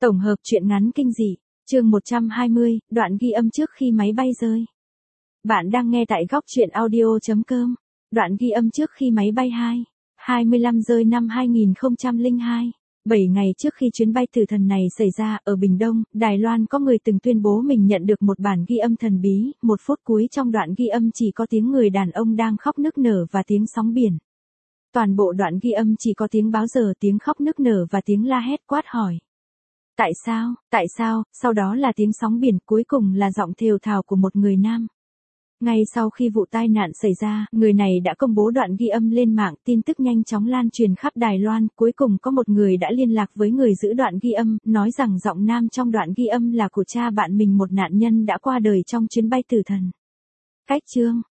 Tổng hợp truyện ngắn kinh dị, chương 120, đoạn ghi âm trước khi máy bay rơi. Bạn đang nghe tại góc truyện audio.com. Đoạn ghi âm trước khi máy bay 25 rơi năm 2002. 7 ngày trước khi chuyến bay tử thần này xảy ra ở Bình Đông, Đài Loan có người từng tuyên bố mình nhận được một bản ghi âm thần bí, 1 phút cuối trong đoạn ghi âm chỉ có tiếng người đàn ông đang khóc nức nở và tiếng sóng biển. Toàn bộ đoạn ghi âm chỉ có tiếng báo giờ, tiếng khóc nức nở và tiếng la hét quát hỏi. Tại sao, sau đó là tiếng sóng biển, cuối cùng là giọng thều thào của một người nam. Ngay sau khi vụ tai nạn xảy ra, người này đã công bố đoạn ghi âm lên mạng, tin tức nhanh chóng lan truyền khắp Đài Loan, cuối cùng có một người đã liên lạc với người giữ đoạn ghi âm, nói rằng giọng nam trong đoạn ghi âm là của cha bạn mình, một nạn nhân đã qua đời trong chuyến bay tử thần. Cách chương